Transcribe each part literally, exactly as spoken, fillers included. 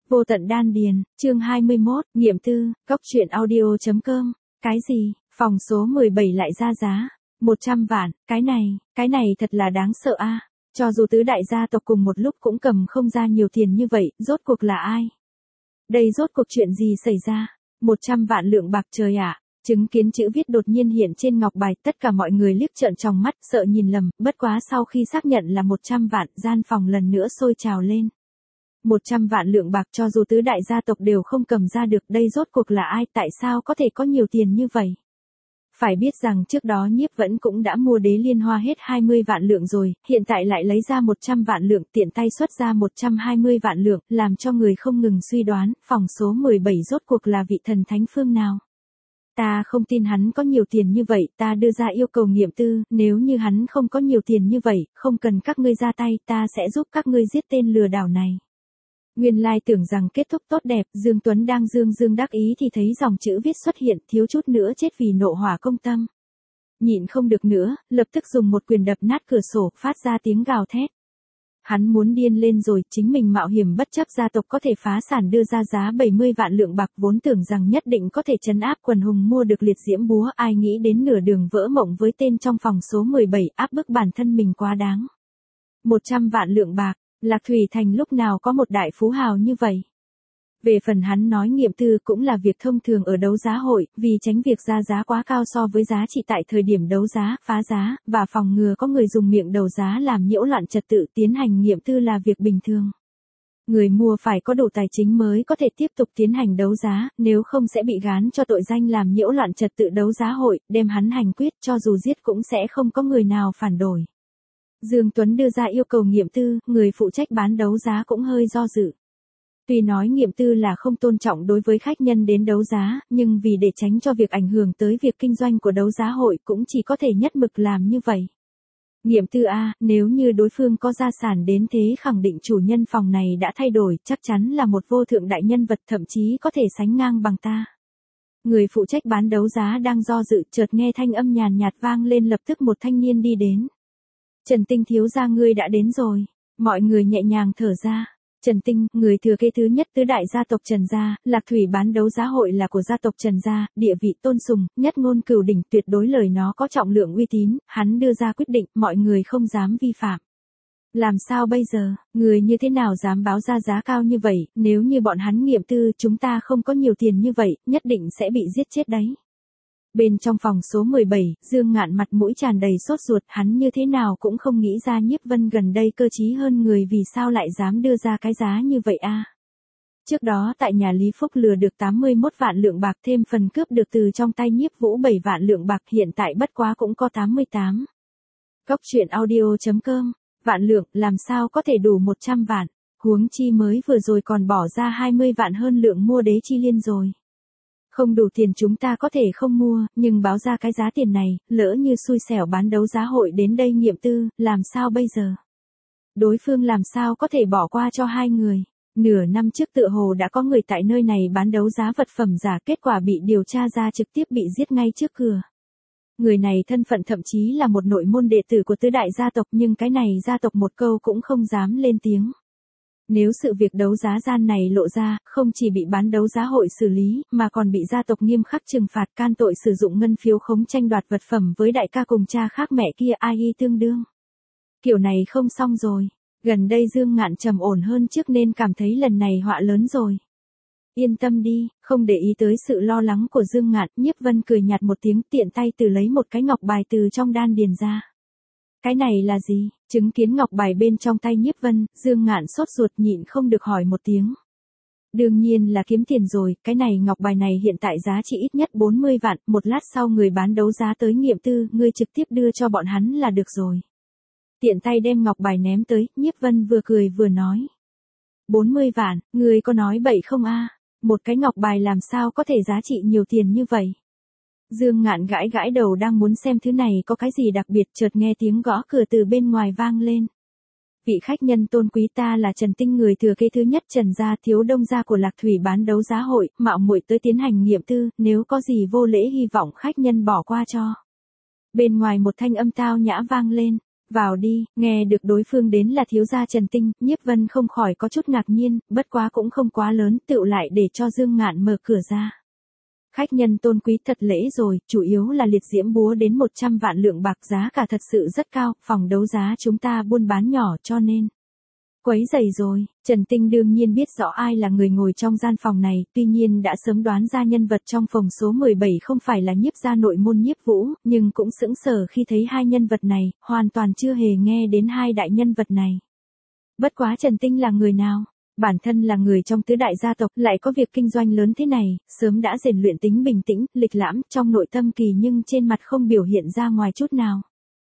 Vô tận đan điền, chương hai mươi mốt, nghiệm tư, góc truyện audio.com. Cái gì, phòng số mười bảy lại ra giá, một trăm vạn, cái này, cái này thật là đáng sợ a. Cho dù tứ đại gia tộc cùng một lúc cũng cầm không ra nhiều tiền như vậy, rốt cuộc là ai? Đây rốt cuộc chuyện gì xảy ra? một trăm vạn lượng bạc trời ạ. Chứng kiến chữ viết đột nhiên hiện trên ngọc bài, tất cả mọi người liếc trợn tròng mắt, sợ nhìn lầm, bất quá sau khi xác nhận là một trăm vạn, gian phòng lần nữa sôi trào lên. một trăm vạn lượng bạc cho dù tứ đại gia tộc đều không cầm ra được, đây rốt cuộc là ai, tại sao có thể có nhiều tiền như vậy? Phải biết rằng trước đó Nhiếp Vẫn cũng đã mua đế liên hoa hết hai mươi vạn lượng rồi, hiện tại lại lấy ra một trăm vạn lượng, tiện tay xuất ra một trăm hai mươi vạn lượng, làm cho người không ngừng suy đoán, phòng số mười bảy rốt cuộc là vị thần thánh phương nào. Ta không tin hắn có nhiều tiền như vậy, ta đưa ra yêu cầu nghiệm tư, nếu như hắn không có nhiều tiền như vậy, không cần các ngươi ra tay, ta sẽ giúp các ngươi giết tên lừa đảo này. Nguyên lai tưởng rằng kết thúc tốt đẹp, Dương Tuấn đang dương dương đắc ý thì thấy dòng chữ viết xuất hiện, thiếu chút nữa chết vì nộ hỏa công tâm. Nhịn không được nữa, lập tức dùng một quyền đập nát cửa sổ, phát ra tiếng gào thét. Hắn muốn điên lên rồi, chính mình mạo hiểm bất chấp gia tộc có thể phá sản đưa ra giá bảy mươi vạn lượng bạc, vốn tưởng rằng nhất định có thể trấn áp quần hùng mua được liệt diễm búa, ai nghĩ đến nửa đường vỡ mộng với tên trong phòng số mười bảy, áp bức bản thân mình quá đáng. một trăm vạn lượng bạc. Lạc Thủy Thành lúc nào có một đại phú hào như vậy. Về phần hắn nói nghiệm tư cũng là việc thông thường ở đấu giá hội, vì tránh việc ra giá quá cao so với giá trị tại thời điểm đấu giá, phá giá, và phòng ngừa có người dùng miệng đấu giá làm nhiễu loạn trật tự, tiến hành nghiệm tư là việc bình thường. Người mua phải có đủ tài chính mới có thể tiếp tục tiến hành đấu giá, nếu không sẽ bị gán cho tội danh làm nhiễu loạn trật tự đấu giá hội, đem hắn hành quyết, cho dù giết cũng sẽ không có người nào phản đối. Dương Tuấn đưa ra yêu cầu nghiệm tư, người phụ trách bán đấu giá cũng hơi do dự. Tuy nói nghiệm tư là không tôn trọng đối với khách nhân đến đấu giá, nhưng vì để tránh cho việc ảnh hưởng tới việc kinh doanh của đấu giá hội cũng chỉ có thể nhất mực làm như vậy. Nghiệm tư A, nếu như đối phương có gia sản đến thế khẳng định chủ nhân phòng này đã thay đổi, chắc chắn là một vô thượng đại nhân vật, thậm chí có thể sánh ngang bằng ta. Người phụ trách bán đấu giá đang do dự, chợt nghe thanh âm nhàn nhạt vang lên, lập tức một thanh niên đi đến. Trần Tinh thiếu gia, ngươi đã đến rồi. Mọi người nhẹ nhàng thở ra. Trần Tinh, người thừa kế thứ nhất tứ đại gia tộc Trần gia, Lạc Thủy bán đấu giá hội là của gia tộc Trần gia, địa vị tôn sùng, nhất ngôn cửu đỉnh, tuyệt đối lời nó có trọng lượng uy tín, hắn đưa ra quyết định, mọi người không dám vi phạm. Làm sao bây giờ, người như thế nào dám báo ra giá cao như vậy, nếu như bọn hắn nghiệm tư, chúng ta không có nhiều tiền như vậy, nhất định sẽ bị giết chết đấy. Bên trong phòng số mười bảy, Dương Ngạn mặt mũi tràn đầy sốt ruột, hắn như thế nào cũng không nghĩ ra Nhiếp Vân gần đây cơ trí hơn người, vì sao lại dám đưa ra cái giá như vậy a? Trước đó tại nhà Lý Phúc lừa được tám mươi mốt vạn lượng bạc, thêm phần cướp được từ trong tay Nhiếp Vũ bảy vạn lượng bạc, hiện tại bất quá cũng có tám mươi tám. Góc truyện audio.com, vạn lượng, làm sao có thể đủ một trăm vạn, huống chi mới vừa rồi còn bỏ ra hai mươi vạn hơn lượng mua đế chi liên rồi. Không đủ tiền chúng ta có thể không mua, nhưng báo ra cái giá tiền này, lỡ như xui xẻo bán đấu giá hội đến đây nghiệm tư, làm sao bây giờ? Đối phương làm sao có thể bỏ qua cho hai người? Nửa năm trước tựa hồ đã có người tại nơi này bán đấu giá vật phẩm giả, kết quả bị điều tra ra trực tiếp bị giết ngay trước cửa. Người này thân phận thậm chí là một nội môn đệ tử của tứ đại gia tộc, nhưng cái này gia tộc một câu cũng không dám lên tiếng. Nếu sự việc đấu giá gian này lộ ra, không chỉ bị bán đấu giá hội xử lý, mà còn bị gia tộc nghiêm khắc trừng phạt, can tội sử dụng ngân phiếu khống tranh đoạt vật phẩm với đại ca cùng cha khác mẹ kia, ai y tương đương. Kiểu này không xong rồi. Gần đây Dương Ngạn trầm ổn hơn trước nên cảm thấy lần này họa lớn rồi. Yên tâm đi, không để ý tới sự lo lắng của Dương Ngạn, Nhiếp Vân cười nhạt một tiếng, tiện tay từ lấy một cái ngọc bài từ trong đan điền ra. Cái này là gì? Chứng kiến ngọc bài bên trong tay Nhiếp Vân, Dương Ngạn sốt ruột nhịn không được hỏi một tiếng. Đương nhiên là kiếm tiền rồi, cái này ngọc bài này hiện tại giá trị ít nhất bốn mươi vạn, một lát sau người bán đấu giá tới nghiệm tư, ngươi trực tiếp đưa cho bọn hắn là được rồi. Tiện tay đem ngọc bài ném tới, Nhiếp Vân vừa cười vừa nói. bốn mươi vạn, ngươi có nói bậy không a? Một cái ngọc bài làm sao có thể giá trị nhiều tiền như vậy? Dương Ngạn gãi gãi đầu đang muốn xem thứ này có cái gì đặc biệt, chợt nghe tiếng gõ cửa từ bên ngoài vang lên. Vị khách nhân tôn quý, ta là Trần Tinh, người thừa kế thứ nhất Trần gia, thiếu đông gia của Lạc Thủy bán đấu giá hội, mạo muội tới tiến hành nghiệm tư, nếu có gì vô lễ hy vọng khách nhân bỏ qua cho. Bên ngoài một thanh âm tao nhã vang lên, Vào đi, nghe được đối phương đến là thiếu gia Trần Tinh, Nhiếp Vân không khỏi có chút ngạc nhiên, bất quá cũng không quá lớn, tựu lại để cho Dương Ngạn mở cửa ra. Khách nhân tôn quý thật lễ rồi, chủ yếu là liệt diễm búa đến một trăm vạn lượng bạc, giá cả thật sự rất cao, phòng đấu giá chúng ta buôn bán nhỏ cho nên. Quấy rầy rồi, Trần Tinh đương nhiên biết rõ ai là người ngồi trong gian phòng này, tuy nhiên đã sớm đoán ra nhân vật trong phòng số mười bảy không phải là Nhiếp gia nội môn Nhiếp Vũ, nhưng cũng sững sờ khi thấy hai nhân vật này, hoàn toàn chưa hề nghe đến hai đại nhân vật này. Bất quá Trần Tinh là người nào? Bản thân là người trong tứ đại gia tộc, lại có việc kinh doanh lớn thế này, sớm đã rèn luyện tính bình tĩnh, lịch lãm, trong nội tâm kỳ nhưng trên mặt không biểu hiện ra ngoài chút nào.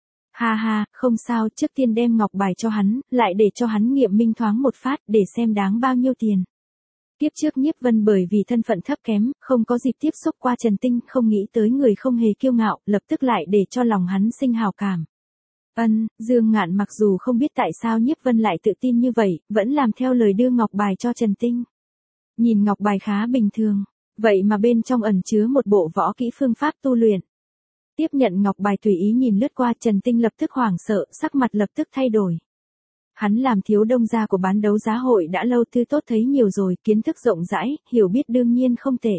Ha ha, không sao, trước tiên đem ngọc bài cho hắn, lại để cho hắn nghiệm minh thoáng một phát, để xem đáng bao nhiêu tiền. Tiếp trước Nhiếp Vân bởi vì thân phận thấp kém, không có dịp tiếp xúc qua Trần Tinh, không nghĩ tới người không hề kiêu ngạo, lập tức lại để cho lòng hắn sinh hào cảm. Ân, Dương Ngạn mặc dù không biết tại sao Nhiếp Vân lại tự tin như vậy, vẫn làm theo lời đưa ngọc bài cho Trần Tinh. Nhìn ngọc bài khá bình thường, vậy mà bên trong ẩn chứa một bộ võ kỹ phương pháp tu luyện. Tiếp nhận ngọc bài tùy ý nhìn lướt qua, Trần Tinh lập tức hoảng sợ, sắc mặt lập tức thay đổi. Hắn làm thiếu đông gia của bán đấu giá hội đã lâu, thư tốt thấy nhiều rồi, kiến thức rộng rãi, hiểu biết đương nhiên không tệ.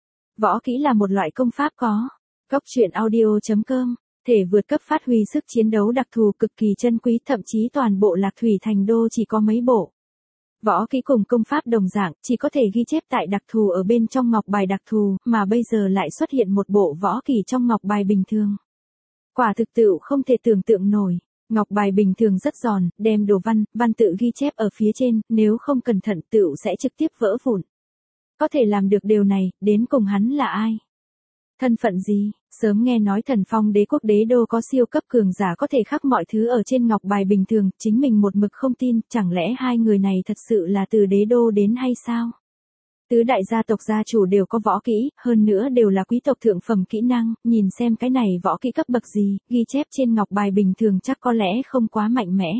Võ kỹ là một loại công pháp có. Cốc truyện audio chấm com, thể vượt cấp phát huy sức chiến đấu đặc thù cực kỳ chân quý, thậm chí toàn bộ Lạc Thủy Thành Đô chỉ có mấy bộ. Võ kỹ cùng công pháp đồng dạng, chỉ có thể ghi chép tại đặc thù ở bên trong ngọc bài đặc thù, mà bây giờ lại xuất hiện một bộ võ kỹ trong ngọc bài bình thường. Quả thực tựu không thể tưởng tượng nổi. Ngọc bài bình thường rất giòn, đem đồ văn, văn tự ghi chép ở phía trên, nếu không cẩn thận tựu sẽ trực tiếp vỡ vụn. Có thể làm được điều này, đến cùng hắn là ai? Thân phận gì? Sớm nghe nói Thần Phong Đế quốc đế đô có siêu cấp cường giả có thể khắc mọi thứ ở trên ngọc bài bình thường, chính mình một mực không tin, chẳng lẽ hai người này thật sự là từ đế đô đến hay sao? Tứ đại gia tộc gia chủ đều có võ kỹ, hơn nữa đều là quý tộc thượng phẩm kỹ năng, nhìn xem cái này võ kỹ cấp bậc gì, ghi chép trên ngọc bài bình thường chắc có lẽ không quá mạnh mẽ.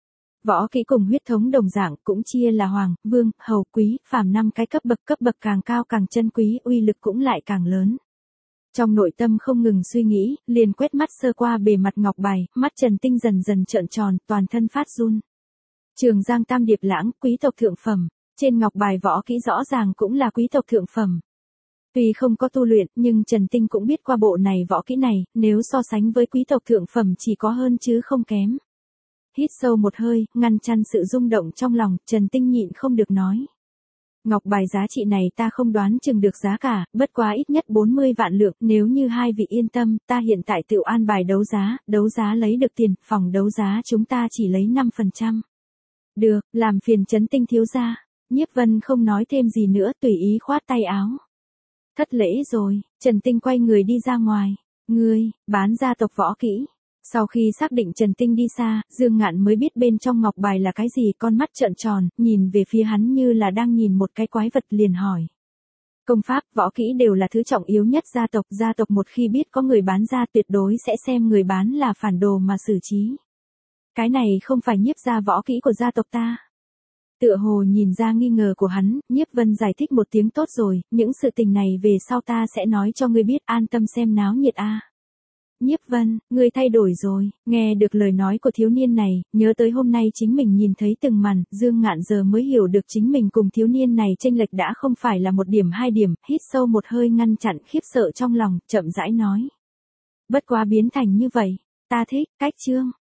Võ kỹ cùng huyết thống đồng dạng cũng chia là hoàng, vương, hầu, quý, phàm năm cái cấp bậc, cấp bậc càng cao càng chân quý, uy lực cũng lại càng lớn. Trong nội tâm không ngừng suy nghĩ, liền quét mắt sơ qua bề mặt ngọc bài, mắt Trần Tinh dần dần trợn tròn, toàn thân phát run. Trường Giang Tam Điệp Lãng, quý tộc thượng phẩm, trên ngọc bài võ kỹ rõ ràng cũng là quý tộc thượng phẩm. Tuy không có tu luyện, nhưng Trần Tinh cũng biết qua bộ này võ kỹ này, nếu so sánh với quý tộc thượng phẩm chỉ có hơn chứ không kém. Hít sâu một hơi, ngăn chặn sự rung động trong lòng, Trần Tinh nhịn không được nói. Ngọc bài giá trị này ta không đoán chừng được giá cả, bất quá ít nhất bốn mươi vạn lượng, nếu như hai vị yên tâm, ta hiện tại tự an bài đấu giá, đấu giá lấy được tiền, phòng đấu giá chúng ta chỉ lấy năm phần trăm. Được, làm phiền Trấn Tinh thiếu gia. Nhiếp Vân không nói thêm gì nữa, tùy ý khoát tay áo. Thất lễ rồi, Trần Tinh quay người đi ra ngoài. Ngươi, bán gia tộc võ kỹ. Sau khi xác định Trần Tinh đi xa, Dương Ngạn mới biết bên trong ngọc bài là cái gì, con mắt trợn tròn, nhìn về phía hắn như là đang nhìn một cái quái vật, liền hỏi. Công pháp, võ kỹ đều là thứ trọng yếu nhất gia tộc, gia tộc một khi biết có người bán ra tuyệt đối sẽ xem người bán là phản đồ mà xử trí. Cái này không phải Nhiếp gia võ kỹ của gia tộc ta. Tựa hồ nhìn ra nghi ngờ của hắn, Nhiếp Vân giải thích một tiếng tốt rồi, những sự tình này về sau ta sẽ nói cho ngươi biết, an tâm xem náo nhiệt a. À. Nhiếp Vân, ngươi thay đổi rồi, nghe được lời nói của thiếu niên này, nhớ tới hôm nay chính mình nhìn thấy từng màn, Dương Ngạn giờ mới hiểu được chính mình cùng thiếu niên này chênh lệch đã không phải là một điểm hai điểm, hít sâu một hơi ngăn chặn khiếp sợ trong lòng, chậm rãi nói. Bất quá biến thành như vậy, ta thích, cách chương.